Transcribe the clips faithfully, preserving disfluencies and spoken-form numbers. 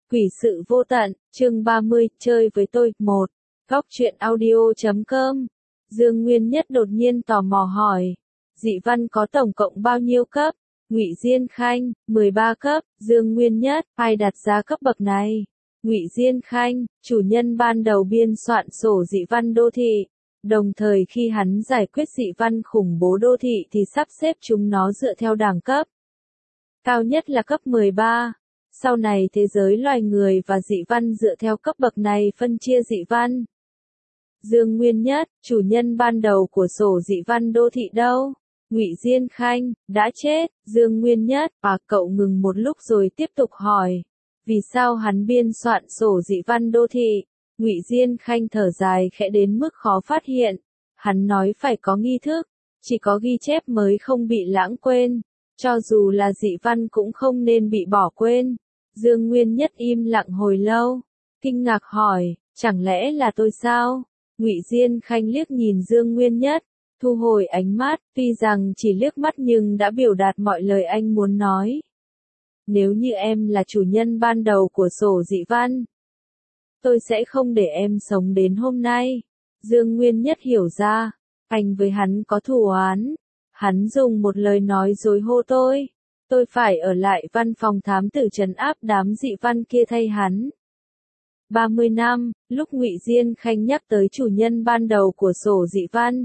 Quỷ sự vô tận, chương ba mươi, chơi với tôi, một. Góc truyện audio chấm com. Dương Nguyên Nhất đột nhiên tò mò hỏi. Dị văn có tổng cộng bao nhiêu cấp? Ngụy Diên Khanh, mười ba cấp. Dương Nguyên Nhất, ai đặt ra cấp bậc này? Ngụy Diên Khanh, chủ nhân ban đầu biên soạn sổ dị văn đô thị. Đồng thời khi hắn giải quyết dị văn khủng bố đô thị thì sắp xếp chúng nó dựa theo đẳng cấp. Cao nhất là cấp mười ba. Sau này thế giới loài người và dị văn dựa theo cấp bậc này phân chia dị văn. Dương Nguyên Nhất, chủ nhân ban đầu của sổ dị văn đô thị đâu? Ngụy Diên Khanh, đã chết. Dương Nguyên Nhất, à cậu ngừng một lúc rồi tiếp tục hỏi. Vì sao hắn biên soạn sổ dị văn đô thị? Ngụy Diên Khanh thở dài khẽ đến mức khó phát hiện. Hắn nói phải có nghi thức, chỉ có ghi chép mới không bị lãng quên. Cho dù là dị văn cũng không nên bị bỏ quên. Dương Nguyên Nhất im lặng hồi lâu, kinh ngạc hỏi, chẳng lẽ là tôi sao? Ngụy Diên Khanh liếc nhìn Dương Nguyên Nhất, thu hồi ánh mắt, tuy rằng chỉ liếc mắt nhưng đã biểu đạt mọi lời anh muốn nói. Nếu như em là chủ nhân ban đầu của sổ dị văn, tôi sẽ không để em sống đến hôm nay. Dương Nguyên Nhất hiểu ra, anh với hắn có thù oán. Hắn dùng một lời nói dối hô tôi. Tôi phải ở lại văn phòng thám tử trấn áp đám dị văn kia thay hắn. ba mươi năm, lúc Ngụy Diên Khanh nhắc tới chủ nhân ban đầu của sổ dị văn.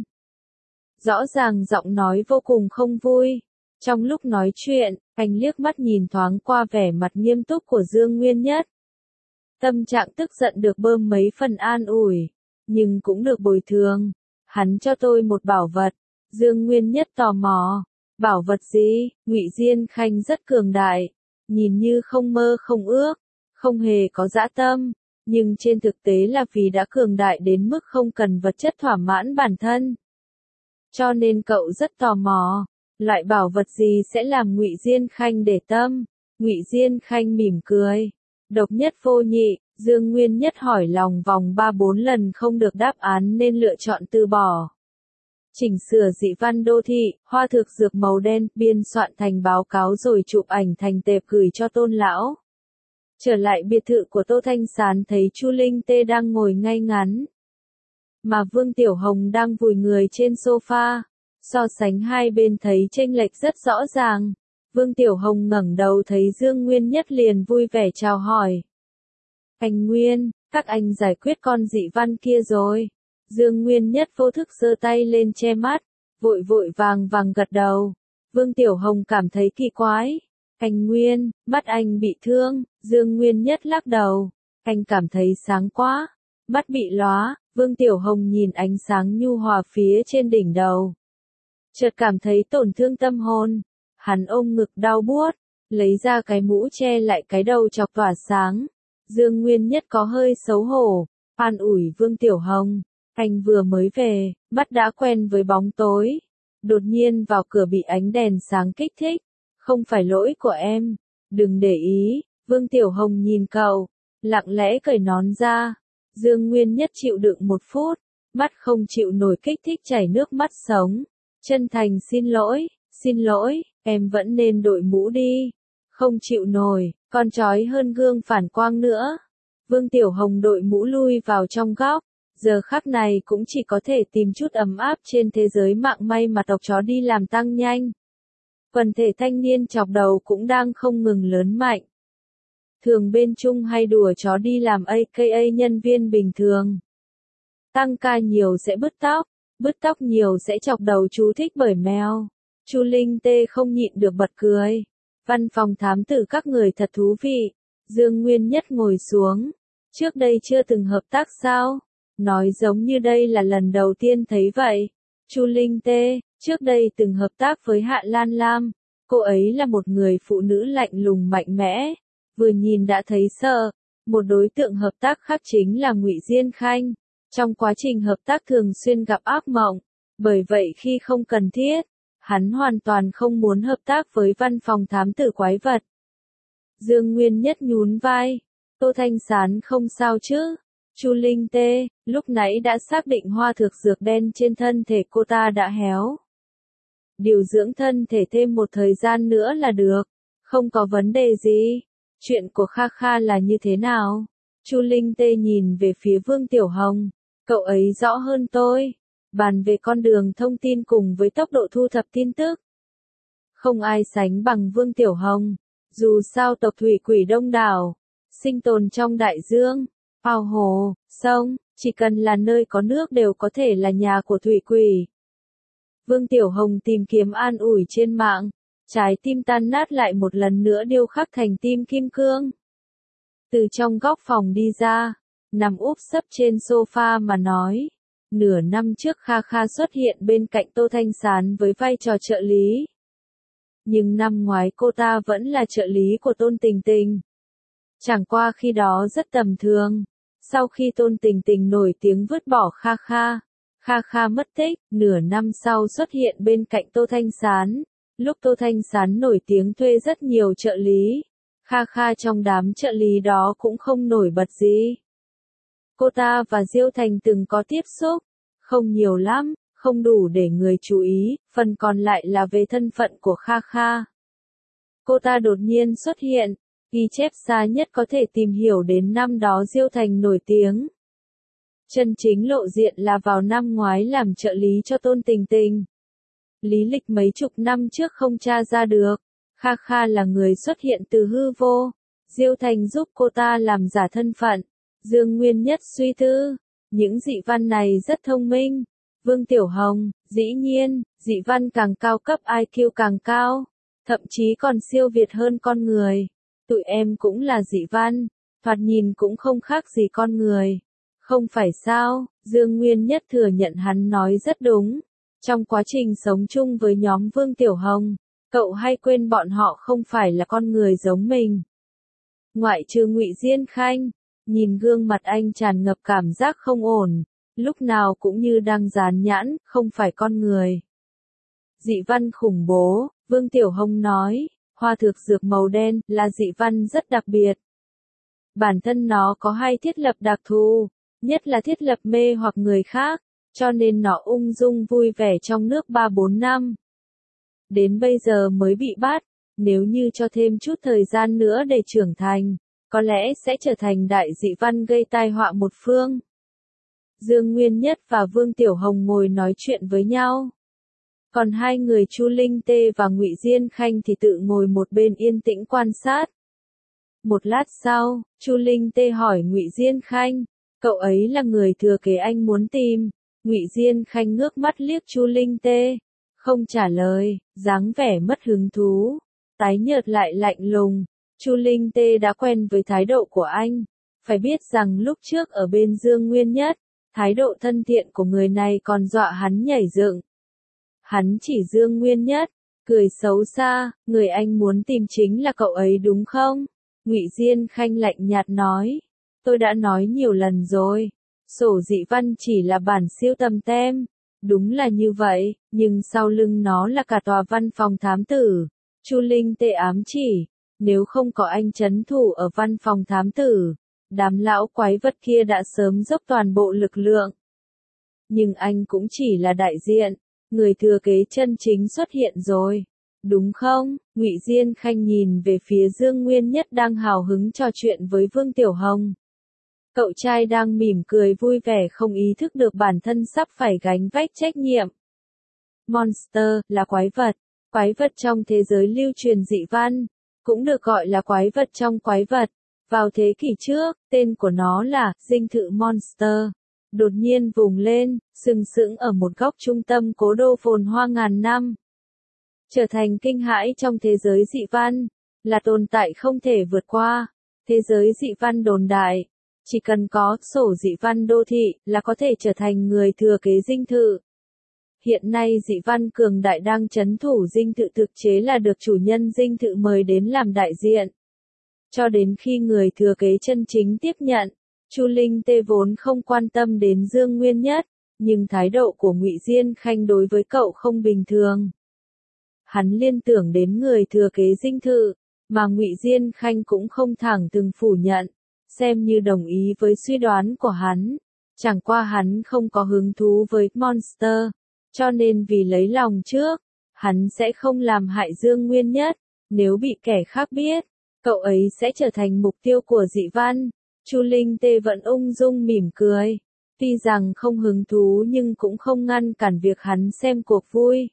Rõ ràng giọng nói vô cùng không vui. Trong lúc nói chuyện, anh liếc mắt nhìn thoáng qua vẻ mặt nghiêm túc của Dương Nguyên Nhất. Tâm trạng tức giận được bơm mấy phần an ủi, nhưng cũng được bồi thường. Hắn cho tôi một bảo vật. Dương Nguyên Nhất tò mò. Bảo vật gì? Ngụy Diên Khanh rất cường đại, nhìn như không mơ không ước, không hề có dã tâm, nhưng trên thực tế là vì đã cường đại đến mức không cần vật chất thỏa mãn bản thân. Cho nên cậu rất tò mò, loại bảo vật gì sẽ làm Ngụy Diên Khanh để tâm? Ngụy Diên Khanh mỉm cười. Độc nhất vô nhị. Dương Nguyên Nhất hỏi lòng vòng ba bốn lần không được đáp án nên lựa chọn từ bỏ. Chỉnh sửa dị văn đô thị, hoa thực dược màu đen, biên soạn thành báo cáo rồi chụp ảnh thành tệp gửi cho Tôn lão. Trở lại biệt thự của Tô Thanh Sán thấy Chu Linh Tê đang ngồi ngay ngắn, mà Vương Tiểu Hồng đang vùi người trên sofa. So sánh hai bên thấy chênh lệch rất rõ ràng. Vương Tiểu Hồng ngẩng đầu thấy Dương Nguyên Nhất liền vui vẻ chào hỏi. Anh Nguyên, các anh giải quyết con dị văn kia rồi. Dương Nguyên Nhất vô thức giơ tay lên che mắt, vội vội vàng vàng gật đầu. Vương Tiểu Hồng cảm thấy kỳ quái. Anh Nguyên, mắt anh bị thương. Dương Nguyên Nhất lắc đầu. Anh cảm thấy sáng quá. Mắt bị lóa. Vương Tiểu Hồng nhìn ánh sáng nhu hòa phía trên đỉnh đầu, chợt cảm thấy tổn thương tâm hồn. Hắn ôm ngực đau buốt, lấy ra cái mũ che lại cái đầu chọc tỏa sáng. Dương Nguyên Nhất có hơi xấu hổ, an ủi Vương Tiểu Hồng. Anh vừa mới về, mắt đã quen với bóng tối. Đột nhiên vào cửa bị ánh đèn sáng kích thích. Không phải lỗi của em. Đừng để ý. Vương Tiểu Hồng nhìn cậu, lặng lẽ cởi nón ra. Dương Nguyên Nhất chịu đựng một phút. Mắt không chịu nổi kích thích chảy nước mắt sống. Chân thành xin lỗi, xin lỗi, em vẫn nên đội mũ đi. Không chịu nổi, còn chói hơn gương phản quang nữa. Vương Tiểu Hồng đội mũ lui vào trong góc. Giờ khắc này cũng chỉ có thể tìm chút ấm áp trên thế giới mạng may mà tộc chó đi làm tăng nhanh. Quần thể thanh niên chọc đầu cũng đang không ngừng lớn mạnh. Thường bên chung hay đùa chó đi làm a ca a nhân viên bình thường. Tăng ca nhiều sẽ bứt tóc, bứt tóc nhiều sẽ chọc đầu chú thích bởi mèo. Chu Linh Tê không nhịn được bật cười. Văn phòng thám tử các người thật thú vị. Dương Nguyên Nhất ngồi xuống. Trước đây chưa từng hợp tác sao? Nói giống như đây là lần đầu tiên thấy vậy. Chu Linh Tê, trước đây từng hợp tác với Hạ Lan Lam. Cô ấy là một người phụ nữ lạnh lùng mạnh mẽ. Vừa nhìn đã thấy sợ. Một đối tượng hợp tác khác chính là Ngụy Diên Khanh. Trong quá trình hợp tác thường xuyên gặp ác mộng. Bởi vậy khi không cần thiết, hắn hoàn toàn không muốn hợp tác với văn phòng thám tử quái vật. Dương Nguyên Nhất nhún vai. Tô Thanh Sán không sao chứ? Chu Linh Tê, lúc nãy đã xác định hoa thực dược đen trên thân thể cô ta đã héo. Điều dưỡng thân thể thêm một thời gian nữa là được. Không có vấn đề gì. Chuyện của Kha Kha là như thế nào? Chu Linh Tê nhìn về phía Vương Tiểu Hồng. Cậu ấy rõ hơn tôi. Bàn về con đường thông tin cùng với tốc độ thu thập tin tức. Không ai sánh bằng Vương Tiểu Hồng. Dù sao tộc thủy quỷ đông đảo, sinh tồn trong đại dương, ao hồ, sông, chỉ cần là nơi có nước đều có thể là nhà của thủy quỷ. Vương Tiểu Hồng tìm kiếm an ủi trên mạng, trái tim tan nát lại một lần nữa điêu khắc thành tim kim cương. Từ trong góc phòng đi ra, nằm úp sấp trên sofa mà nói. Nửa năm trước Kha Kha xuất hiện bên cạnh Tô Thanh Sán với vai trò trợ lý. Nhưng năm ngoái cô ta vẫn là trợ lý của Tôn Tình Tình. Chẳng qua khi đó rất tầm thường. Sau khi Tôn Tình Tình nổi tiếng vứt bỏ Kha Kha, Kha Kha mất tích, nửa năm sau xuất hiện bên cạnh Tô Thanh Sán. Lúc Tô Thanh Sán nổi tiếng thuê rất nhiều trợ lý. Kha Kha trong đám trợ lý đó cũng không nổi bật gì. Cô ta và Diêu Thành từng có tiếp xúc, không nhiều lắm, không đủ để người chú ý, phần còn lại là về thân phận của Kha Kha. Cô ta đột nhiên xuất hiện, ghi chép xa nhất có thể tìm hiểu đến năm đó Diêu Thành nổi tiếng. Chân chính lộ diện là vào năm ngoái làm trợ lý cho Tôn Tình Tình. Lý lịch mấy chục năm trước không tra ra được, Kha Kha là người xuất hiện từ hư vô, Diêu Thành giúp cô ta làm giả thân phận. Dương Nguyên Nhất suy tư, những dị văn này rất thông minh. Vương Tiểu Hồng, dĩ nhiên, dị văn càng cao cấp i kiu càng cao, thậm chí còn siêu việt hơn con người. Tụi em cũng là dị văn, thoạt nhìn cũng không khác gì con người. Không phải sao, Dương Nguyên Nhất thừa nhận hắn nói rất đúng. Trong quá trình sống chung với nhóm Vương Tiểu Hồng, cậu hay quên bọn họ không phải là con người giống mình. Ngoại trừ Ngụy Diên Khanh, nhìn gương mặt anh tràn ngập cảm giác không ổn, lúc nào cũng như đang dán nhãn, không phải con người. Dị văn khủng bố, Vương Tiểu Hồng nói, hoa thực dược màu đen là dị văn rất đặc biệt. Bản thân nó có hai thiết lập đặc thù, nhất là thiết lập mê hoặc người khác, cho nên nó ung dung vui vẻ trong nước ba bốn năm. Đến bây giờ mới bị bắt, nếu như cho thêm chút thời gian nữa để trưởng thành, có lẽ sẽ trở thành đại dị văn gây tai họa một phương. Dương Nguyên Nhất và Vương Tiểu Hồng ngồi nói chuyện với nhau. Còn hai người Chu Linh Tê và Ngụy Diên Khanh thì tự ngồi một bên yên tĩnh quan sát. Một lát sau, Chu Linh Tê hỏi Ngụy Diên Khanh, cậu ấy là người thừa kế anh muốn tìm. Ngụy Diên Khanh ngước mắt liếc Chu Linh Tê, không trả lời, dáng vẻ mất hứng thú, tái nhợt lại lạnh lùng. Chu Linh Tê đã quen với thái độ của anh, phải biết rằng lúc trước ở bên Dương Nguyên Nhất, thái độ thân thiện của người này còn dọa hắn nhảy dựng. Hắn chỉ Dương Nguyên Nhất, cười xấu xa, người anh muốn tìm chính là cậu ấy đúng không? Ngụy Diên Khanh lạnh nhạt nói, tôi đã nói nhiều lần rồi, sổ dị văn chỉ là bản siêu tầm tem, đúng là như vậy, nhưng sau lưng nó là cả tòa văn phòng thám tử. Chu Linh Tê ám chỉ, nếu không có anh trấn thủ ở văn phòng thám tử, đám lão quái vật kia đã sớm dốc toàn bộ lực lượng. Nhưng anh cũng chỉ là đại diện, người thừa kế chân chính xuất hiện rồi, đúng không? Ngụy Diên Khanh nhìn về phía Dương Nguyên Nhất đang hào hứng trò chuyện với Vương Tiểu Hồng. Cậu trai đang mỉm cười vui vẻ không ý thức được bản thân sắp phải gánh vác trách nhiệm. Monster là quái vật, quái vật trong thế giới lưu truyền dị văn, cũng được gọi là quái vật trong quái vật. Vào thế kỷ trước, tên của nó là dinh thự Monster. Đột nhiên vùng lên, sừng sững ở một góc trung tâm cố đô phồn hoa ngàn năm. Trở thành kinh hãi trong thế giới dị văn, là tồn tại không thể vượt qua. Thế giới dị văn đồn đại, chỉ cần có sổ dị văn đô thị là có thể trở thành người thừa kế dinh thự. Hiện nay dị văn cường đại đang trấn thủ dinh thự thực chế là được chủ nhân dinh thự mời đến làm đại diện. Cho đến khi người thừa kế chân chính tiếp nhận, Chu Linh Tê vốn không quan tâm đến Dương Nguyên Nhất, nhưng thái độ của Ngụy Diên Khanh đối với cậu không bình thường. Hắn liên tưởng đến người thừa kế dinh thự, mà Ngụy Diên Khanh cũng không thẳng từng phủ nhận, xem như đồng ý với suy đoán của hắn. Chẳng qua hắn không có hứng thú với Monster, cho nên vì lấy lòng trước, hắn sẽ không làm hại Dương Nguyên Nhất, nếu bị kẻ khác biết, cậu ấy sẽ trở thành mục tiêu của Dị Văn. Chu Linh Tê vẫn ung dung mỉm cười. Tuy rằng không hứng thú nhưng cũng không ngăn cản việc hắn xem cuộc vui.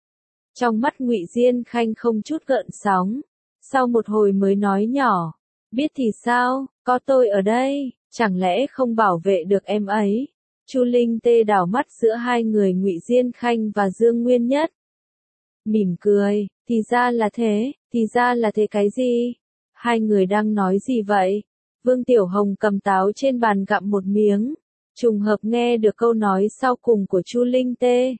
Trong mắt Ngụy Diên Khanh không chút gợn sóng. Sau một hồi mới nói nhỏ. Biết thì sao, có tôi ở đây, chẳng lẽ không bảo vệ được em ấy. Chu Linh Tê đảo mắt giữa hai người Ngụy Diên Khanh và Dương Nguyên Nhất. Mỉm cười, thì ra là thế, thì ra là thế cái gì? Hai người đang nói gì vậy? Vương Tiểu Hồng cầm táo trên bàn gặm một miếng, trùng hợp nghe được câu nói sau cùng của Chu Linh Tê.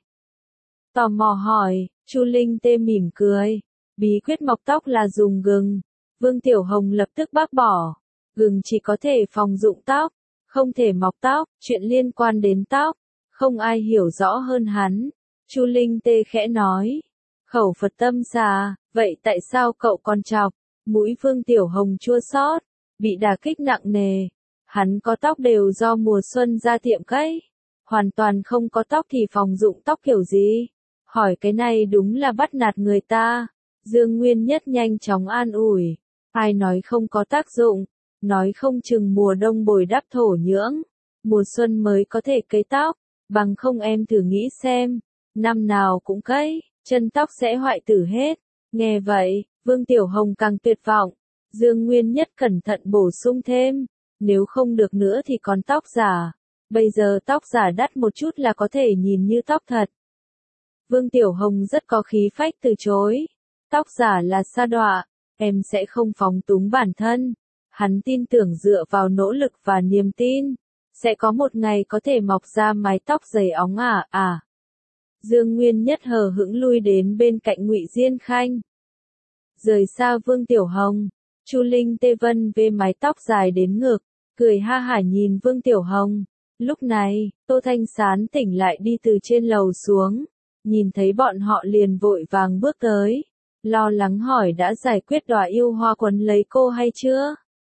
Tò mò hỏi, Chu Linh Tê mỉm cười, bí quyết mọc tóc là dùng gừng. Vương Tiểu Hồng lập tức bác bỏ, gừng chỉ có thể phòng rụng tóc, không thể mọc tóc, chuyện liên quan đến tóc, không ai hiểu rõ hơn hắn. Chu Linh Tê khẽ nói, khẩu Phật tâm xà, vậy tại sao cậu còn chọc? Mũi Vương Tiểu Hồng chua xót, bị đả kích nặng nề. Hắn có tóc đều do mùa xuân ra tiệm cấy, hoàn toàn không có tóc thì phòng rụng tóc kiểu gì? Hỏi cái này đúng là bắt nạt người ta. Dương Nguyên Nhất nhanh chóng an ủi, ai nói không có tác dụng, nói không chừng mùa đông bồi đắp thổ nhưỡng, mùa xuân mới có thể cấy tóc, bằng không em thử nghĩ xem, năm nào cũng cấy, chân tóc sẽ hoại tử hết. Nghe vậy, Vương Tiểu Hồng càng tuyệt vọng. Dương Nguyên Nhất cẩn thận bổ sung thêm, nếu không được nữa thì còn tóc giả. Bây giờ tóc giả đắt một chút là có thể nhìn như tóc thật. Vương Tiểu Hồng rất có khí phách từ chối. Tóc giả là sa đọa, em sẽ không phóng túng bản thân. Hắn tin tưởng dựa vào nỗ lực và niềm tin, sẽ có một ngày có thể mọc ra mái tóc dày óng ả à. Dương Nguyên Nhất hờ hững lui đến bên cạnh Ngụy Diên Khanh. Rời xa Vương Tiểu Hồng, Chu Linh Tê vân về mái tóc dài đến ngực, cười ha hả nhìn Vương Tiểu Hồng. Lúc này, Tô Thanh Sán tỉnh lại đi từ trên lầu xuống, nhìn thấy bọn họ liền vội vàng bước tới, lo lắng hỏi đã giải quyết đóa yêu hoa quấn lấy cô hay chưa?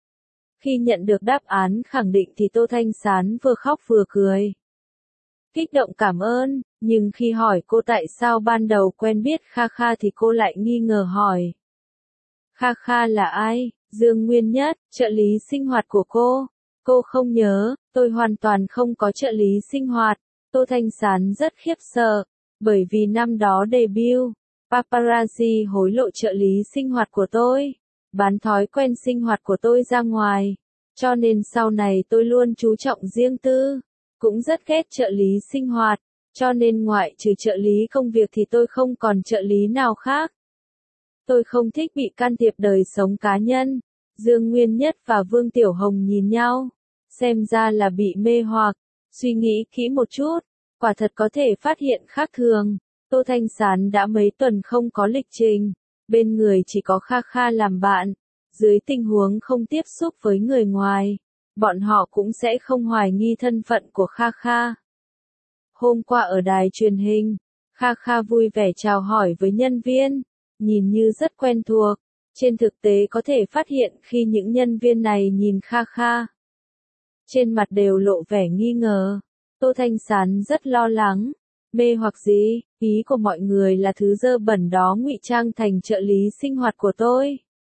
Khi nhận được đáp án khẳng định thì Tô Thanh Sán vừa khóc vừa cười. Kích động cảm ơn, nhưng khi hỏi cô tại sao ban đầu quen biết Kha Kha thì cô lại nghi ngờ hỏi. Kha Kha là ai? Dương Nguyên Nhất, trợ lý sinh hoạt của cô. Cô không nhớ, tôi hoàn toàn không có trợ lý sinh hoạt. Tô Thanh Sán rất khiếp sợ, bởi vì năm đó debut, paparazzi hối lộ trợ lý sinh hoạt của tôi, bán thói quen sinh hoạt của tôi ra ngoài, cho nên sau này tôi luôn chú trọng riêng tư, cũng rất ghét trợ lý sinh hoạt, cho nên ngoại trừ trợ lý công việc thì tôi không còn trợ lý nào khác. Tôi không thích bị can thiệp đời sống cá nhân. Dương Nguyên Nhất và Vương Tiểu Hồng nhìn nhau, xem ra là bị mê hoặc, suy nghĩ kỹ một chút, quả thật có thể phát hiện khác thường. Tô Thanh Sán đã mấy tuần không có lịch trình, bên người chỉ có Kha Kha làm bạn, dưới tình huống không tiếp xúc với người ngoài, bọn họ cũng sẽ không hoài nghi thân phận của Kha Kha. Hôm qua ở đài truyền hình, Kha Kha vui vẻ chào hỏi với nhân viên, nhìn như rất quen thuộc, trên thực tế có thể phát hiện khi những nhân viên này nhìn Kha Kha, trên mặt đều lộ vẻ nghi ngờ. Tô Thanh Sán rất lo lắng. Mê hoặc gì? Ý của mọi người là thứ dơ bẩn đó ngụy trang thành trợ lý sinh hoạt của tôi.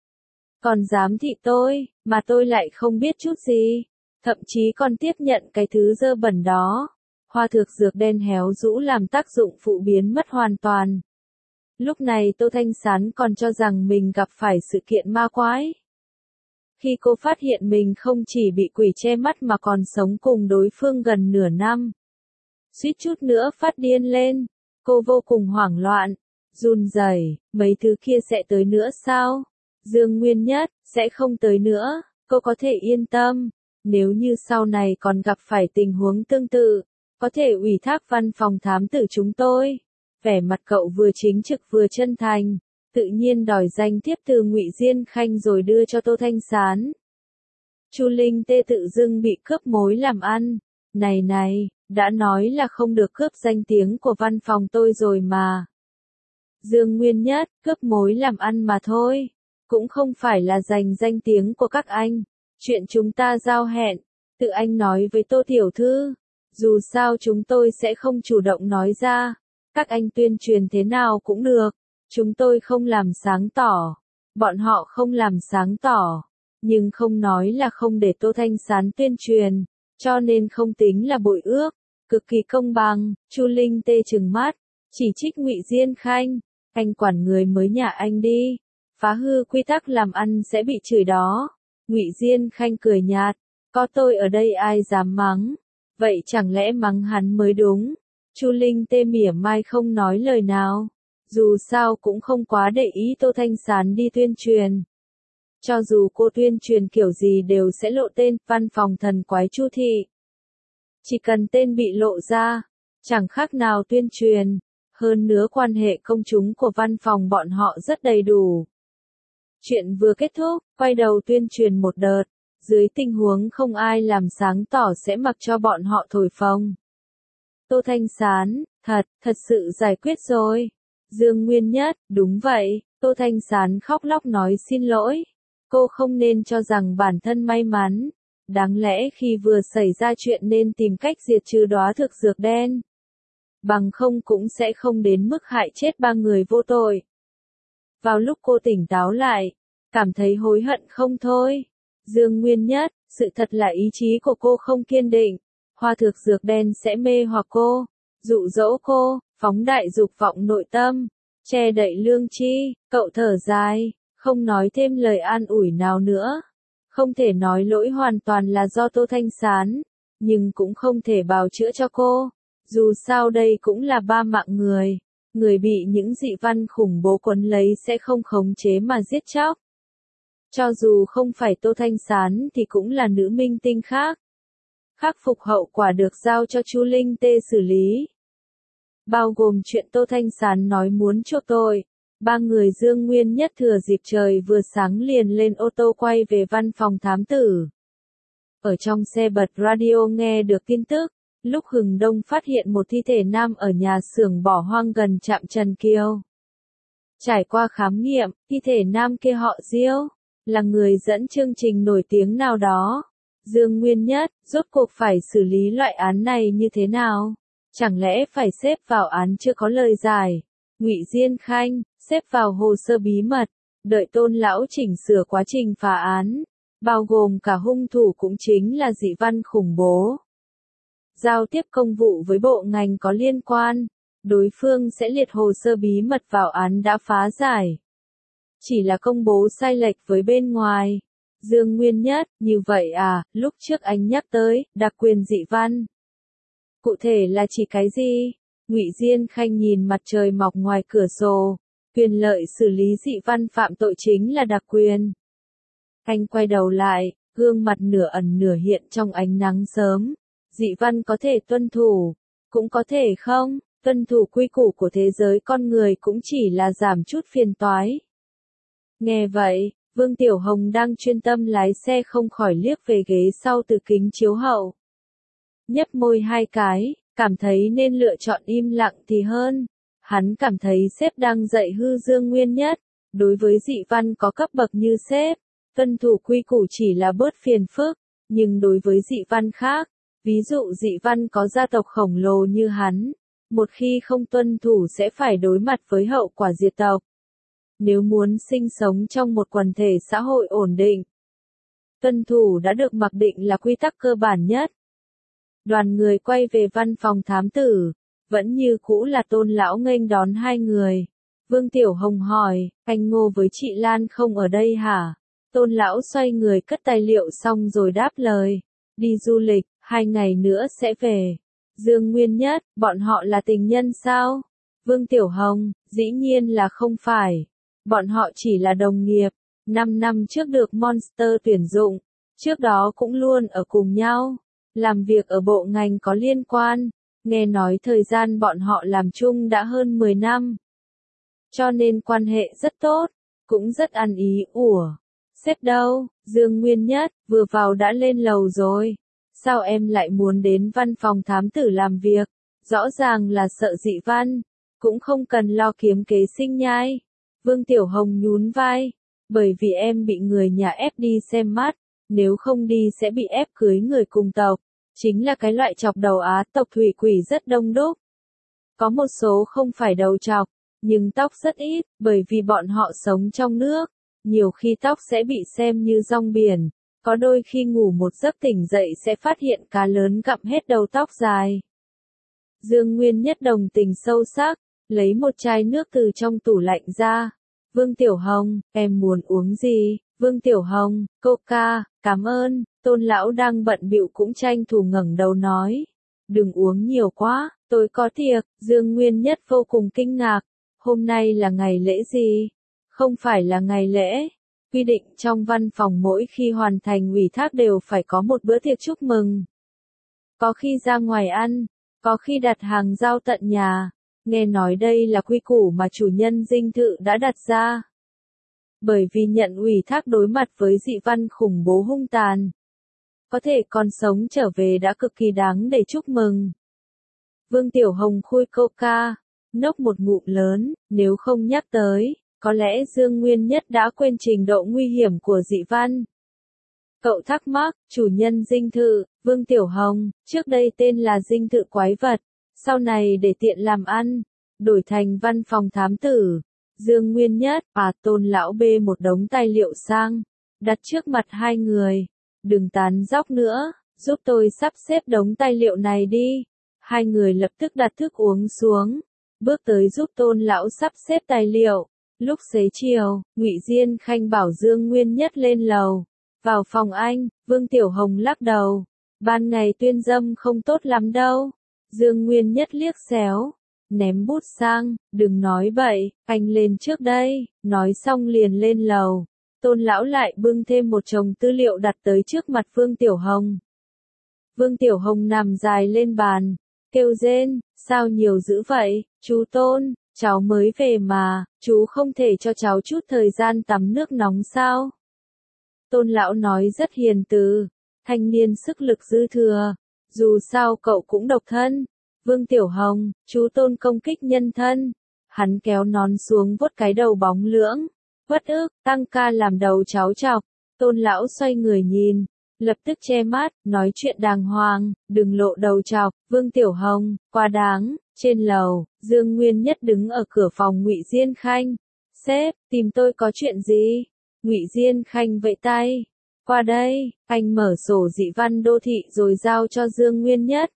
Còn giám thị tôi, mà tôi lại không biết chút gì. Thậm chí còn tiếp nhận cái thứ dơ bẩn đó. Hoa thược dược đen héo rũ làm tác dụng phụ biến mất hoàn toàn. Lúc này Tô Thanh Sán còn cho rằng mình gặp phải sự kiện ma quái. Khi cô phát hiện mình không chỉ bị quỷ che mắt mà còn sống cùng đối phương gần nửa năm, suýt chút nữa phát điên lên, cô vô cùng hoảng loạn, run rẩy, mấy thứ kia sẽ tới nữa sao? Dương Nguyên Nhất, sẽ không tới nữa, cô có thể yên tâm, nếu như sau này còn gặp phải tình huống tương tự, có thể ủy thác văn phòng thám tử chúng tôi. Vẻ mặt cậu vừa chính trực vừa chân thành, tự nhiên đòi danh thiếp từ Ngụy Diên Khanh rồi đưa cho Tô Thanh Sán. Chu Linh Tê tự dưng bị cướp mối làm ăn, này này, đã nói là không được cướp danh tiếng của văn phòng tôi rồi mà. Dương Nguyên Nhất, cướp mối làm ăn mà thôi, cũng không phải là giành danh tiếng của các anh, chuyện chúng ta giao hẹn, tự anh nói với Tô Tiểu Thư, dù sao chúng tôi sẽ không chủ động nói ra, các anh tuyên truyền thế nào cũng được, chúng tôi không làm sáng tỏ, Bọn họ không làm sáng tỏ, nhưng không nói là không để Tô Thanh Sán tuyên truyền, cho nên không tính là bội ước, cực kỳ công bằng. Chu Linh Tê trừng mắt, chỉ trích Ngụy Diên Khanh, anh quản người mới nhà anh đi, phá hư quy tắc làm ăn sẽ bị chửi đó. Ngụy Diên Khanh cười nhạt, có tôi ở đây ai dám mắng, vậy chẳng lẽ mắng hắn mới đúng. Chu Linh Tê mỉa mai không nói lời nào, dù sao cũng không quá để ý Tô Thanh Sán đi tuyên truyền. Cho dù cô tuyên truyền kiểu gì đều sẽ lộ tên văn phòng thần quái Chu thị. Chỉ cần tên bị lộ ra, chẳng khác nào tuyên truyền, hơn nữa quan hệ công chúng của văn phòng bọn họ rất đầy đủ. Chuyện vừa kết thúc, quay đầu tuyên truyền một đợt, dưới tình huống không ai làm sáng tỏ sẽ mặc cho bọn họ thổi phồng. Tô Thanh Sán, thật, thật sự giải quyết rồi. Dương Nguyên Nhất, đúng vậy, Tô Thanh Sán khóc lóc nói xin lỗi. Cô không nên cho rằng bản thân may mắn. Đáng lẽ khi vừa xảy ra chuyện nên tìm cách diệt trừ đóa thực dược đen. Bằng không cũng sẽ không đến mức hại chết ba người vô tội. Vào lúc cô tỉnh táo lại, cảm thấy hối hận không thôi. Dương Nguyên Nhất, sự thật là ý chí của cô không kiên định. Hoa thực dược đen sẽ mê hoặc cô, dụ dỗ cô, phóng đại dục vọng nội tâm, che đậy lương tri. Cậu thở dài, không nói thêm lời an ủi nào nữa. Không thể nói lỗi hoàn toàn là do Tô Thanh Sán, nhưng cũng không thể bào chữa cho cô. Dù sao đây cũng là ba mạng người, người bị những dị văn khủng bố quấn lấy sẽ không khống chế mà giết chóc. Cho dù không phải Tô Thanh Sán thì cũng là nữ minh tinh khác. Khắc phục hậu quả được giao cho Chu Linh Tê xử lý. Bao gồm chuyện Tô Thanh Sán nói muốn chuộc tội. Ba người Dương Nguyên Nhất thừa dịp trời vừa sáng liền lên ô tô quay về văn phòng thám tử. Ở trong xe bật radio nghe được tin tức, lúc Hừng Đông phát hiện một thi thể nam ở nhà xưởng bỏ hoang gần trạm Trần Kiều. Trải qua khám nghiệm, thi thể nam kia họ Diêu, là người dẫn chương trình nổi tiếng nào đó. Dương Nguyên Nhất, rốt cuộc phải xử lý loại án này như thế nào? Chẳng lẽ phải xếp vào án chưa có lời giải? Ngụy Diên Khanh, xếp vào hồ sơ bí mật, đợi Tôn lão chỉnh sửa quá trình phá án, bao gồm cả hung thủ cũng chính là dị văn khủng bố. Giao tiếp công vụ với bộ ngành có liên quan, đối phương sẽ liệt hồ sơ bí mật vào án đã phá giải. Chỉ là công bố sai lệch với bên ngoài. Dương Nguyên Nhất, như vậy à, lúc trước anh nhắc tới, đặc quyền dị văn. Cụ thể là chỉ cái gì? Ngụy Diên Khanh nhìn mặt trời mọc ngoài cửa sổ, quyền lợi xử lý dị văn phạm tội chính là đặc quyền. Anh quay đầu lại, gương mặt nửa ẩn nửa hiện trong ánh nắng sớm. Dị văn có thể tuân thủ, cũng có thể không, tuân thủ quy củ của thế giới con người cũng chỉ là giảm chút phiền toái. Nghe vậy, Vương Tiểu Hồng đang chuyên tâm lái xe không khỏi liếc về ghế sau từ kính chiếu hậu. Nhấp môi hai cái, cảm thấy nên lựa chọn im lặng thì hơn. Hắn cảm thấy sếp đang dạy hư Dương Nguyên Nhất, đối với dị văn có cấp bậc như sếp, tuân thủ quy củ chỉ là bớt phiền phức, nhưng đối với dị văn khác, ví dụ dị văn có gia tộc khổng lồ như hắn, một khi không tuân thủ sẽ phải đối mặt với hậu quả diệt tộc. Nếu muốn sinh sống trong một quần thể xã hội ổn định, tuân thủ đã được mặc định là quy tắc cơ bản nhất. Đoàn người quay về văn phòng thám tử, vẫn như cũ là Tôn lão nghênh đón hai người. Vương Tiểu Hồng hỏi, anh Ngô với chị Lan không ở đây hả? Tôn lão xoay người cất tài liệu xong rồi đáp lời, đi du lịch, hai ngày nữa sẽ về. Dương Nguyên Nhất, bọn họ là tình nhân sao? Vương Tiểu Hồng, dĩ nhiên là không phải. Bọn họ chỉ là đồng nghiệp, năm năm trước được Monster tuyển dụng, trước đó cũng luôn ở cùng nhau, làm việc ở bộ ngành có liên quan, nghe nói thời gian bọn họ làm chung đã hơn mười năm. Cho nên quan hệ rất tốt, cũng rất ăn ý. Ủa, sếp đâu? Dương Nguyên Nhất, vừa vào đã lên lầu rồi. Sao em lại muốn đến văn phòng thám tử làm việc? Rõ ràng là sợ dị văn, cũng không cần lo kiếm kế sinh nhai. Vương Tiểu Hồng nhún vai, bởi vì em bị người nhà ép đi xem mắt, nếu không đi sẽ bị ép cưới người cùng tộc, chính là cái loại chọc đầu Á tộc thủy quỷ rất đông đúc. Có một số không phải đầu chọc, nhưng tóc rất ít, bởi vì bọn họ sống trong nước, Nhiều khi tóc sẽ bị xem như rong biển, có đôi khi ngủ một giấc tỉnh dậy sẽ phát hiện cá lớn gặm hết đầu tóc dài. Dương Nguyên Nhất đồng tình sâu sắc, lấy một chai nước từ trong tủ lạnh ra. Vương Tiểu Hồng, em muốn uống gì? Vương Tiểu Hồng, Coca, cảm ơn. Tôn lão đang bận bịu cũng tranh thủ ngẩng đầu nói. Đừng uống nhiều quá, tôi có tiệc. Dương Nguyên Nhất vô cùng kinh ngạc. Hôm nay là ngày lễ gì? Không phải là ngày lễ. Quy định trong văn phòng mỗi khi hoàn thành ủy thác đều phải có một bữa tiệc chúc mừng. Có khi ra ngoài ăn, có khi đặt hàng giao tận nhà. Nghe nói đây là quy củ mà chủ nhân dinh thự đã đặt ra. Bởi vì nhận ủy thác đối mặt với dị văn khủng bố hung tàn. Có thể còn sống trở về đã cực kỳ đáng để chúc mừng. Vương Tiểu Hồng khui Coca, nốc một ngụm lớn, nếu không nhắc tới, có lẽ Dương Nguyên Nhất đã quên trình độ nguy hiểm của dị văn. Cậu thắc mắc, chủ nhân dinh thự, Vương Tiểu Hồng, trước đây tên là dinh thự quái vật, sau này để tiện làm ăn, đổi thành văn phòng thám tử. Dương Nguyên Nhất, à Tôn lão bê một đống tài liệu sang, đặt trước mặt hai người. Đừng tán dóc nữa, giúp tôi sắp xếp đống tài liệu này đi. Hai người lập tức đặt thức uống xuống, bước tới giúp Tôn lão sắp xếp tài liệu. Lúc xế chiều, Ngụy Diên Khanh bảo Dương Nguyên Nhất lên lầu. Vào phòng anh, Vương Tiểu Hồng lắc đầu. Ban ngày tuyên dâm không tốt lắm đâu. Dương Nguyên Nhất liếc xéo, ném bút sang, đừng nói bậy, anh lên trước đây, nói xong liền lên lầu. Tôn lão lại bưng thêm một chồng tư liệu đặt tới trước mặt Vương Tiểu Hồng. Vương Tiểu Hồng nằm dài lên bàn, kêu rên, sao nhiều dữ vậy, chú Tôn, cháu mới về mà, chú không thể cho cháu chút thời gian tắm nước nóng sao? Tôn lão nói rất hiền từ, thanh niên sức lực dư thừa, dù sao cậu cũng độc thân. Vương Tiểu Hồng, chú Tôn công kích nhân thân. Hắn kéo nón xuống vuốt cái đầu bóng lưỡng. Uất ức, tăng ca làm đầu cháu chọc. Tôn lão xoay người nhìn, lập tức che mắt, nói chuyện đàng hoàng, đừng lộ đầu chọc. Vương Tiểu Hồng, quá đáng. Trên lầu, Dương Nguyên Nhất đứng ở cửa phòng Ngụy Diên Khanh. Sếp, tìm tôi có chuyện gì? Ngụy Diên Khanh vẫy tay. Qua đây, anh mở sổ dị văn đô thị rồi giao cho Dương Nguyên Nhất.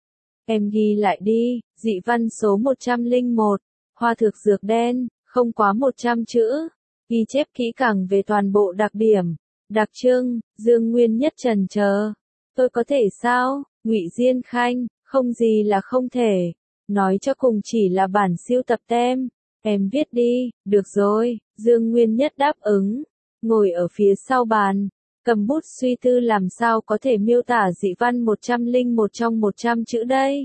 Em ghi lại đi, dị văn số một trăm lẻ một, hoa thực dược đen, không quá một trăm chữ. Ghi chép kỹ càng về toàn bộ đặc điểm, đặc trưng. Dương Nguyên Nhất chần chờ. Tôi có thể sao? Ngụy Diên Khanh, không gì là không thể. Nói cho cùng chỉ là bản siêu tập tem. Em viết đi, được rồi. Dương Nguyên Nhất đáp ứng. Ngồi ở phía sau bàn, cầm bút suy tư làm sao có thể miêu tả dị văn một trăm lẻ một trong một trăm chữ đây.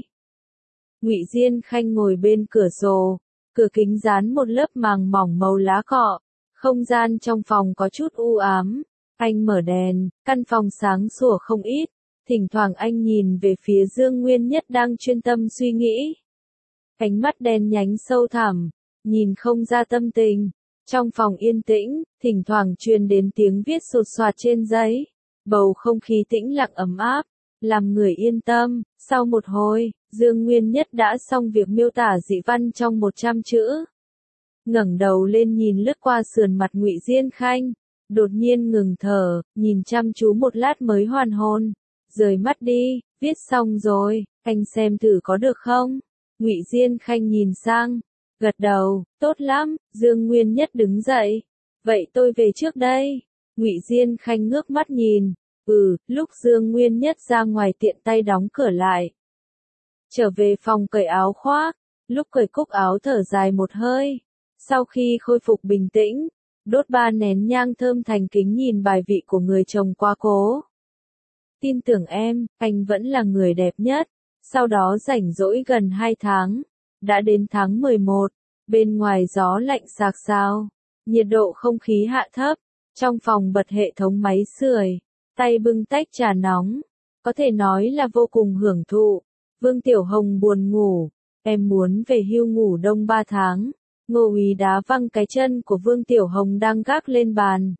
Ngụy Diên Khanh ngồi bên cửa sổ, cửa kính dán một lớp màng mỏng màu lá cọ, không gian trong phòng có chút u ám. Anh mở đèn, căn phòng sáng sủa không ít, thỉnh thoảng anh nhìn về phía Dương Nguyên Nhất đang chuyên tâm suy nghĩ. Ánh mắt đen nhánh sâu thẳm, nhìn không ra tâm tình. Trong phòng yên tĩnh, thỉnh thoảng truyền đến tiếng viết sột soạt trên giấy. Bầu không khí tĩnh lặng ấm áp, làm người yên tâm. Sau một hồi, Dương Nguyên Nhất đã xong việc miêu tả dị văn trong một trăm chữ. Ngẩng đầu lên nhìn lướt qua sườn mặt Ngụy Diên Khanh, đột nhiên ngừng thở, nhìn chăm chú một lát mới hoàn hồn. Rời mắt đi, viết xong rồi, anh xem thử có được không? Ngụy Diên Khanh nhìn sang, gật đầu, tốt lắm. Dương Nguyên Nhất đứng dậy. Vậy tôi về trước đây. Ngụy Diên Khanh ngước mắt nhìn. Ừ, lúc Dương Nguyên Nhất ra ngoài tiện tay đóng cửa lại. Trở về phòng cởi áo khoác, lúc cởi cúc áo thở dài một hơi. Sau khi khôi phục bình tĩnh, đốt ba nén nhang thơm thành kính nhìn bài vị của người chồng quá cố. Tin tưởng em, anh vẫn là người đẹp nhất. Sau đó rảnh rỗi gần hai tháng. Đã đến tháng mười một, bên ngoài gió lạnh sạc sào, nhiệt độ không khí hạ thấp, trong phòng bật hệ thống máy sưởi, tay bưng tách trà nóng, có thể nói là vô cùng hưởng thụ. Vương Tiểu Hồng buồn ngủ, em muốn về hưu ngủ đông ba tháng. Ngô Úy đá văng cái chân của Vương Tiểu Hồng đang gác lên bàn.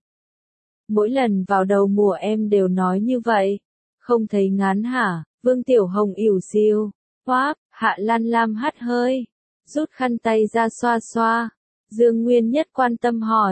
Mỗi lần vào đầu mùa em đều nói như vậy, không thấy ngán hả? Vương Tiểu Hồng ỉu xìu, hoáp. Hạ Lan Lam hắt hơi, rút khăn tay ra xoa xoa. Dương Nguyên Nhất quan tâm hỏi,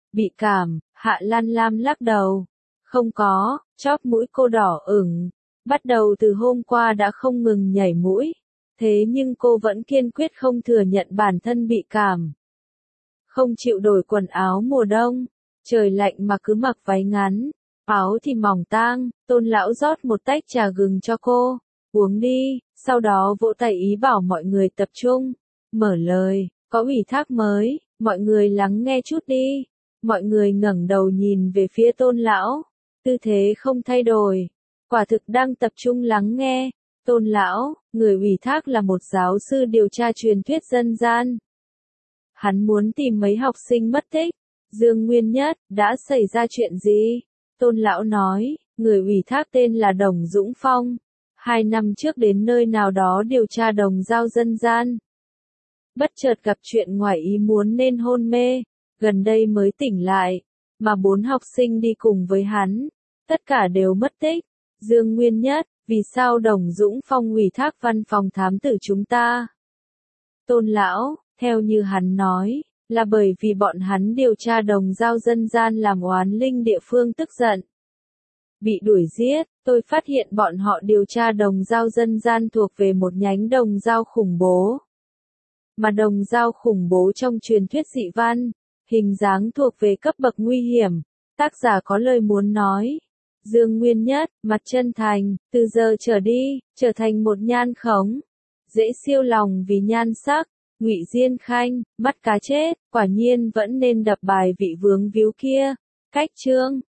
Bị cảm, Hạ Lan Lam lắc đầu. Không có, chóp mũi cô đỏ ửng. Bắt đầu từ hôm qua đã không ngừng nhảy mũi. Thế nhưng cô vẫn kiên quyết không thừa nhận bản thân bị cảm. Không chịu đổi quần áo mùa đông. Trời lạnh mà cứ mặc váy ngắn. Áo thì mỏng tang. Tôn lão rót một tách trà gừng cho cô. Uống đi, sau đó vỗ tay ý bảo mọi người tập trung. Mở lời, có ủy thác mới, mọi người lắng nghe chút đi. Mọi người ngẩng đầu nhìn về phía Tôn lão. Tư thế không thay đổi. Quả thực đang tập trung lắng nghe. Tôn lão, người ủy thác là một giáo sư điều tra truyền thuyết dân gian. Hắn muốn tìm mấy học sinh mất tích. Dương Nguyên Nhất, đã xảy ra chuyện gì? Tôn lão nói, người ủy thác tên là Đồng Dũng Phong. Hai năm trước đến nơi nào đó điều tra đồng dao dân gian. Bất chợt gặp chuyện ngoài ý muốn nên hôn mê. Gần đây mới tỉnh lại. Mà bốn học sinh đi cùng với hắn. Tất cả đều mất tích. Dương Nguyên Nhất, vì sao Đồng Dũng Phong ủy thác văn phòng thám tử chúng ta? Tôn lão, theo như hắn nói, là bởi vì bọn hắn điều tra đồng dao dân gian làm oán linh địa phương tức giận. Bị đuổi giết, tôi phát hiện bọn họ điều tra đồng dao dân gian thuộc về một nhánh đồng dao khủng bố. Mà đồng dao khủng bố trong truyền thuyết dị văn, hình dáng thuộc về cấp bậc nguy hiểm. Tác giả có lời muốn nói. Dương Nguyên Nhất, mặt chân thành, từ giờ trở đi, trở thành một nhan khống. Dễ siêu lòng vì nhan sắc. Ngụy Diên Khanh, mắt cá chết, quả nhiên vẫn nên đập bài vị vướng víu kia. Cách chương